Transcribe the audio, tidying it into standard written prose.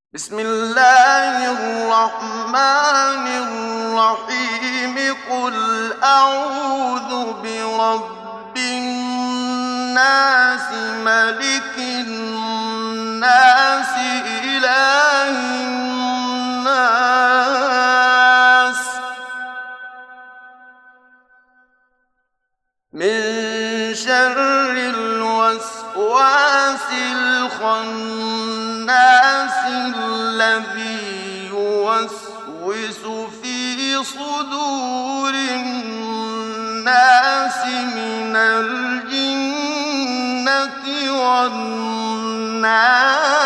بسم الله الرحمن الرحيم قل أعوذ برب الناس ملك الناس إله الناس من شر الوسواس الخناس الذي يوسوس في صدور الناس من الجنة والناس